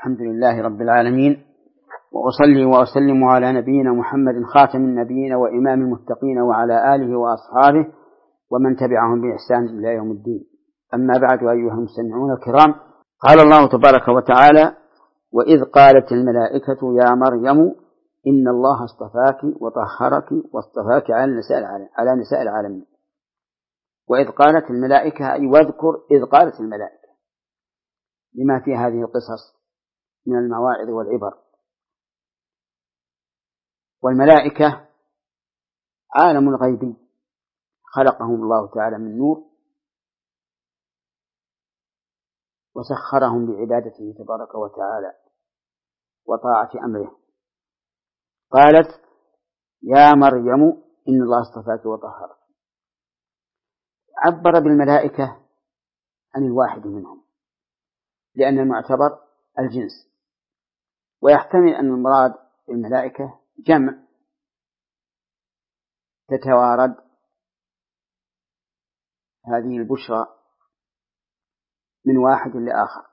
الحمد لله رب العالمين، وأصلي وأسلم على نبينا محمد خاتم النبيين وإمام المتقين وعلى آله وأصحابه ومن تبعهم بإحسان إلى يوم الدين. أما بعد، أيها المستمعون الكرام، قال الله تبارك وتعالى: وإذ قالت الملائكة يا مريم إن الله اصطفاك وطهرك واصطفاك على نساء العالمين. وإذ قالت الملائكة، أي واذكر إذ قالت الملائكة، لما في هذه القصص من المواعظ والعبر. والملائكة عالم غيبي خلقهم الله تعالى من نور، وسخرهم بعبادته تبارك وتعالى وطاعة أمره. قالت يا مريم إن الله اصطفاك وطهرك. عبر بالملائكة عن الواحد منهم، لأن المعتبر الجنس، ويحتمل أن المراد بالملائكة جمع تتوارد هذه البشرى من واحد لآخر.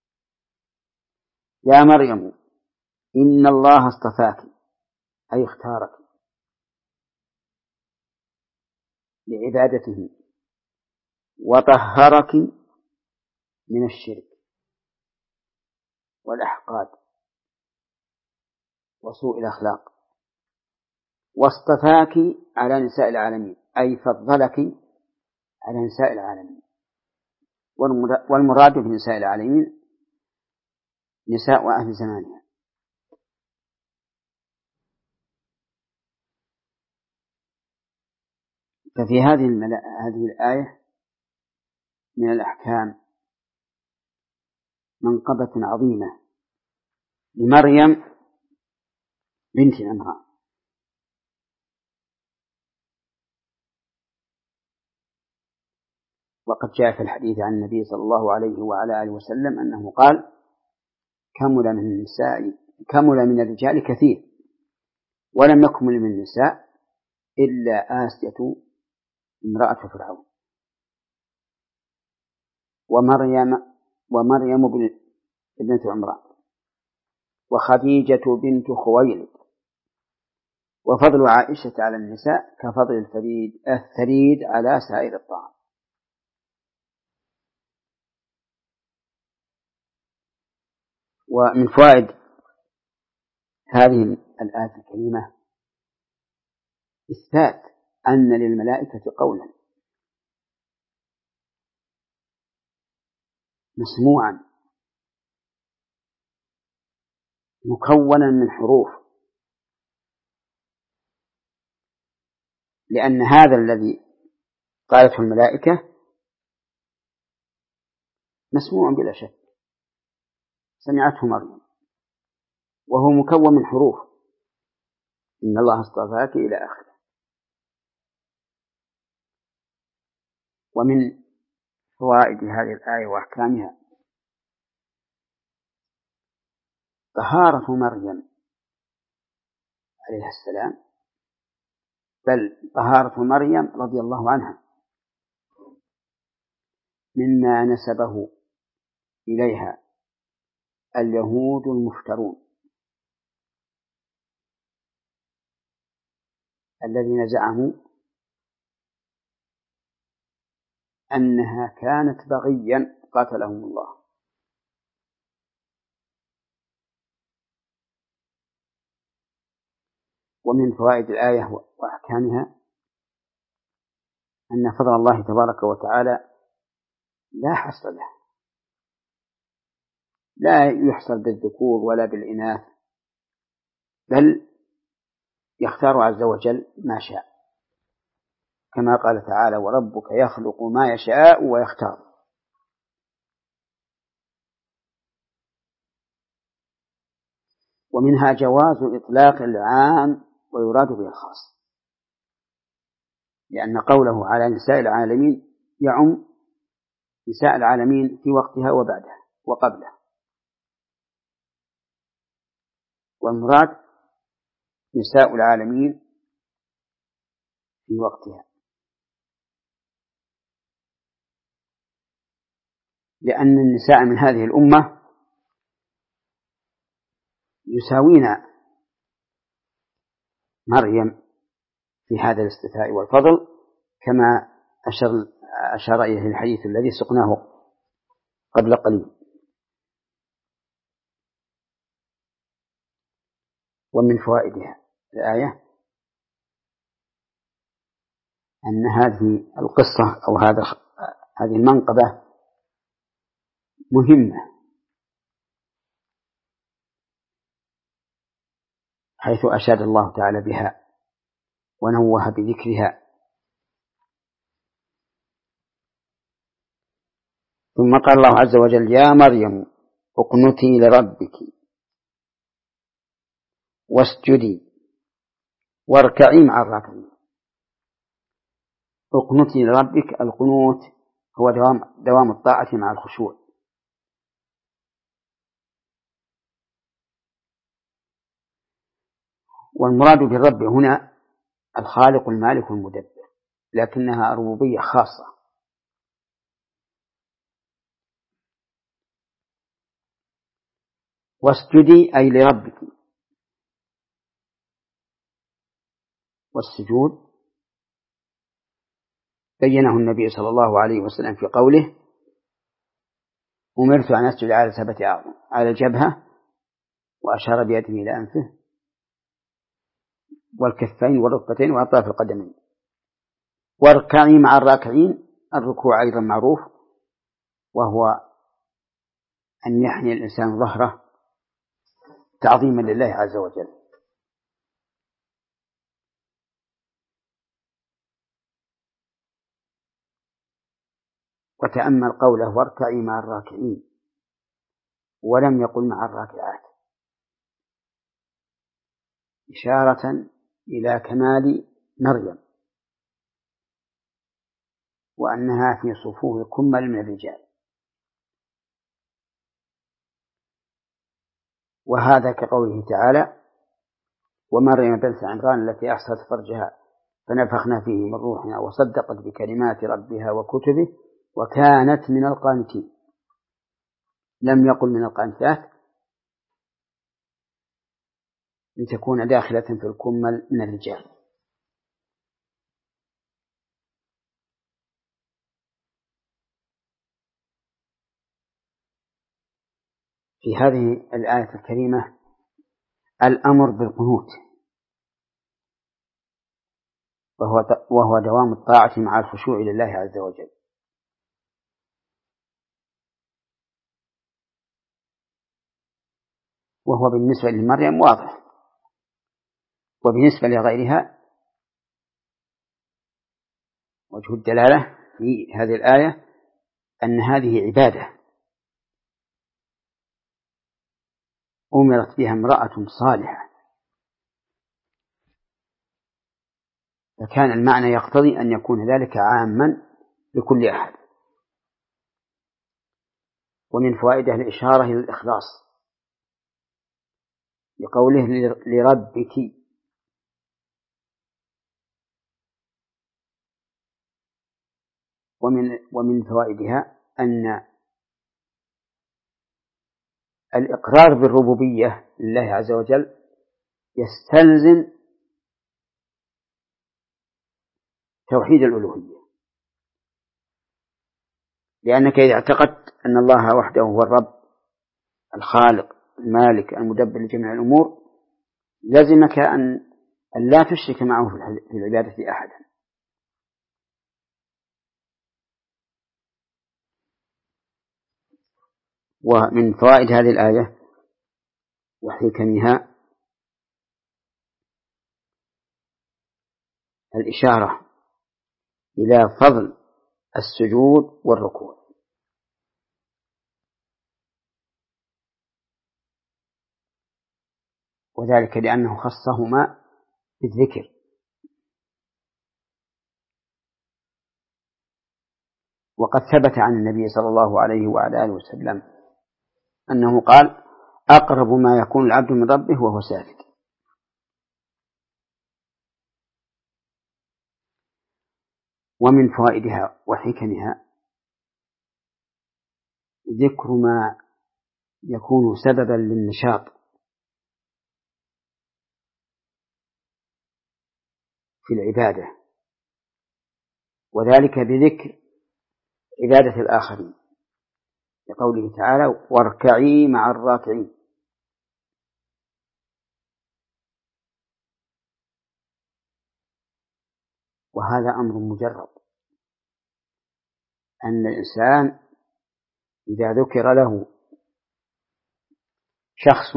يا مريم إن الله اصطفاك، أي اختارك لعبادته، وطهرك من الشرك والأحقاد وسوء الأخلاق، واصطفاك على نساء العالمين، أي فضلك على نساء العالمين. والمراد بنساء العالمين نساء أهل زمانها. ففي هذه الآية من الأحكام منقبة عظيمة لمريم بنت عمران. وقد جاء في الحديث عن النبي صلى الله عليه وعلى آله وسلم أنه قال: كمل من الرجال كثير، ولم يكمل من النساء إلا آسية امرأة فرعون، ومريم ابنة عمران، وخديجة بنت خويلد. وفضل عائشة على النساء كفضل الثريد على سائر الطعام. ومن فوائد هذه الآية الكريمة إثبات أن للملائكة قولا مسموعا مكونا من حروف، لأن هذا الذي قالته الملائكة مسموع بلا شك، سمعته مريم، وهو مكون من حروف: إن الله اصطفاك إلى آخره. ومن فوائد هذه الآية وأحكامها طهارة مريم عليها السلام، بل طهارة مريم رضي الله عنها مما نسبه إليها اليهود المفترون الذين زعموا أنها كانت بغيا قاتلهم الله. ومن فوائد الآية وأحكامها أن فضل الله تبارك وتعالى لا حصر له، لا يحصر بالذكور ولا بالإناث، بل يختار عز وجل ما شاء، كما قال تعالى: وربك يخلق ما يشاء ويختار. ومنها جواز إطلاق العام ويراد به الخاص، لأن قوله على نساء العالمين يعم نساء العالمين في وقتها وبعدها وقبله، والمراد نساء العالمين في وقتها، لأن النساء من هذه الأمة يساوينا مريم في هذا الاستيفاء والفضل، كما أشار إليه الحديث الذي سقناه قبل قليل. ومن فوائدها الآية أن هذه القصة أو هذه المنقبة مهمة، حيث أشاد الله تعالى بها ونوه بذكرها. ثم قال الله عز وجل: يا مريم اقنتي لربك واسجدي واركعي مع الراكعين. اقنتي لربك، القنوت هو دوام الطاعة مع الخشوع. والمراد بالرب هنا الخالق المالك المدبر، لكنها ربوبية خاصة. واسجدي أي لربك. والسجود بينه النبي صلى الله عليه وسلم في قوله: أمرت أن أسجد على 7 أعظم، على الجبهة، وأشار بيده إلى أنفه والكفين والركبتين وأطراف القدمين. واركعي مع الراكعين، الركوع أيضا معروف، وهو أن يحني الإنسان ظهره تعظيما لله عز وجل. وتأمل قوله: واركعي مع الراكعين، ولم يقل مع الراكعات، إشارة إلى كمال مريم وأنها في صفوف كمل من الرجال. وهذا كقوله تعالى: ومريم بنت عمران التي أحصنت فرجها فنفخنا فيه من روحنا وصدقت بكلمات ربها وكتبه وكانت من القانتين. لم يقل من القانتات لتكون داخلة في الكمل من الرجال. في هذه الآية الكريمة الأمر بالقنوت، وهو دوام الطاعة مع الخشوع لله عز وجل. وهو بالنسبة لمريم واضح، وبالنسبة لغيرها وجه الدلالة في هذه الآية أن هذه عبادة أمرت بها امرأة صالحة، فكان المعنى يقتضي أن يكون ذلك عاما لكل أحد. ومن فوائده الإشارة إلى الإخلاص لقوله لربك. ومن فوائدها أن الإقرار بالربوبية لله عز وجل يستلزم توحيد الألوهية، لأنك إذا اعتقدت أن الله وحده هو الرب الخالق المالك المدبر لجميع الأمور لزمك أن لا تشرك معه في العبادة أحدا. ومن فوائد هذه الآية وحكمها الإشارة إلى فضل السجود والركوع، وذلك لأنه خصهما بالذكر. وقد ثبت عن النبي صلى الله عليه وعلى آله وسلم أنه قال: أقرب ما يكون العبد من ربه وهو ساجد. ومن فوائدها وحكمها ذكر ما يكون سببا للنشاط في العبادة، وذلك بذكر عبادة الآخرين، لقوله تعالى: واركعي مع الراكعين. وهذا أمر مجرد، أن الإنسان إذا ذكر له شخص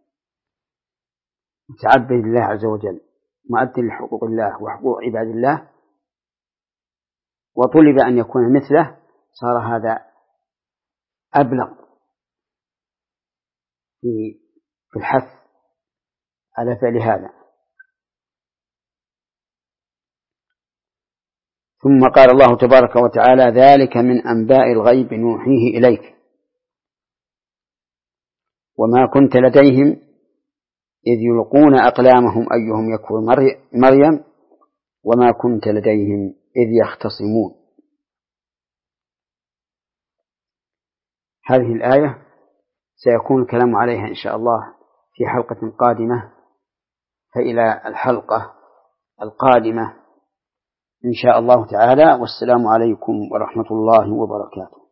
متعبد لله عز وجل مؤدٍ لحقوق الله وحقوق عباد الله وطلب أن يكون مثله، صار هذا أبلغ في الحث على فعل هذا. ثم قال الله تبارك وتعالى: ذلك من أنباء الغيب نوحيه إليك وما كنت لديهم إذ يلقون أقلامهم أيهم يكفر مريم وما كنت لديهم إذ يختصمون. هذه الآية سيكون الكلام عليها إن شاء الله في حلقة قادمة، فإلى الحلقة القادمة إن شاء الله تعالى، والسلام عليكم ورحمة الله وبركاته.